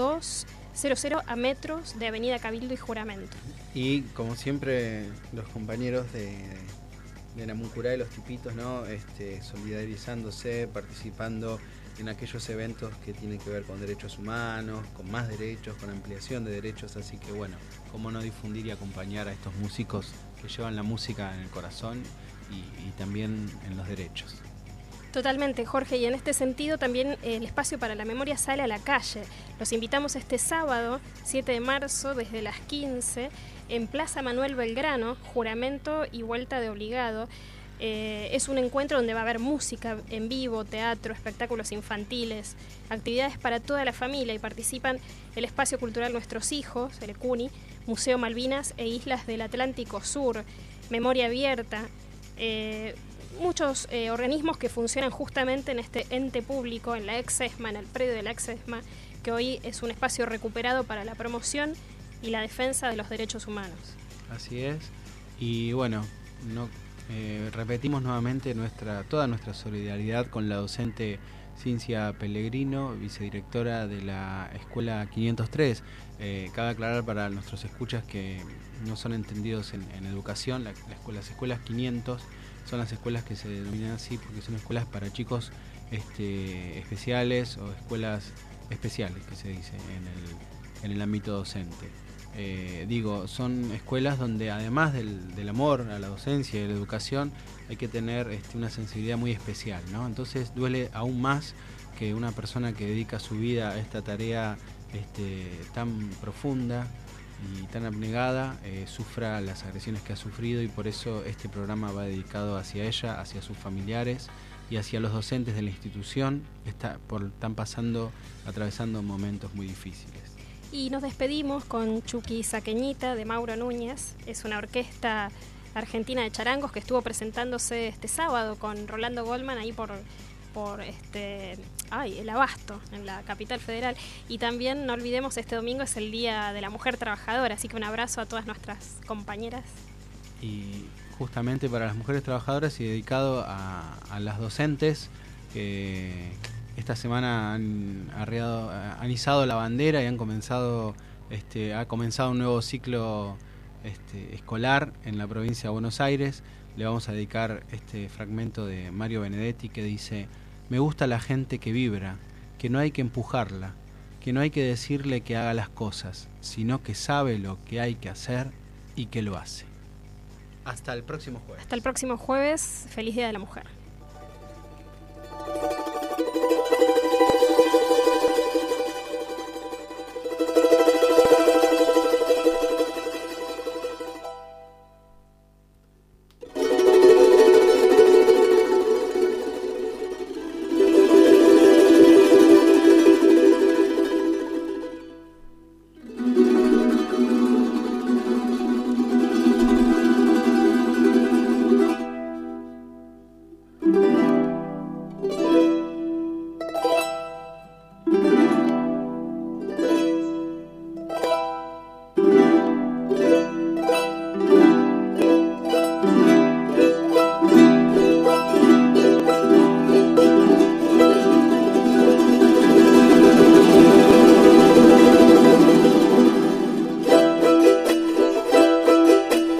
2200 a metros de Avenida Cabildo y Juramento. Y como siempre, los compañeros de Namucurá y los tipitos, ¿no? Solidarizándose, participando en aquellos eventos que tienen que ver con derechos humanos, con más derechos, con ampliación de derechos, así que bueno, cómo no difundir y acompañar a estos músicos que llevan la música en el corazón y también en los derechos. Totalmente, Jorge, y en este sentido también el espacio para la memoria sale a la calle. Los invitamos este sábado, 7 de marzo, desde las 15, en Plaza Manuel Belgrano, Juramento y Vuelta de Obligado. Es un encuentro donde va a haber música en vivo, teatro, espectáculos infantiles, actividades para toda la familia, y participan el Espacio Cultural Nuestros Hijos, el CUNY, Museo Malvinas e Islas del Atlántico Sur, Memoria Abierta, muchos organismos que funcionan justamente en este ente público, en la ex-ESMA, en el predio de la ex-ESMA, que hoy es un espacio recuperado para la promoción y la defensa de los derechos humanos. Así es, y bueno, repetimos nuevamente toda nuestra solidaridad con la docente Cincia Pellegrino, vicedirectora de la Escuela 503. Cabe aclarar para nuestros escuchas que no son entendidos en educación, las escuelas 500 son las escuelas que se denominan así porque son escuelas para chicos especiales o escuelas especiales, que se dice en el ámbito docente. Son escuelas donde además del amor a la docencia y a la educación hay que tener una sensibilidad muy especial, ¿no? Entonces duele aún más que una persona que dedica su vida a esta tarea tan profunda y tan abnegada sufra las agresiones que ha sufrido, y por eso este programa va dedicado hacia ella, hacia sus familiares y hacia los docentes de la institución que están atravesando momentos muy difíciles. Y nos despedimos con Chucky Saqueñita de Mauro Núñez. Es una orquesta argentina de charangos que estuvo presentándose este sábado con Rolando Goldman ahí por por el abasto en la capital federal. Y también no olvidemos, este domingo es el Día de la Mujer Trabajadora, así que un abrazo a todas nuestras compañeras. Y justamente para las mujeres trabajadoras y dedicado a las docentes que esta semana han izado la bandera y ha comenzado un nuevo ciclo escolar en la provincia de Buenos Aires. Le vamos a dedicar este fragmento de Mario Benedetti que dice: me gusta la gente que vibra, que no hay que empujarla, que no hay que decirle que haga las cosas, sino que sabe lo que hay que hacer y que lo hace. Hasta el próximo jueves. Hasta el próximo jueves. Feliz Día de la Mujer.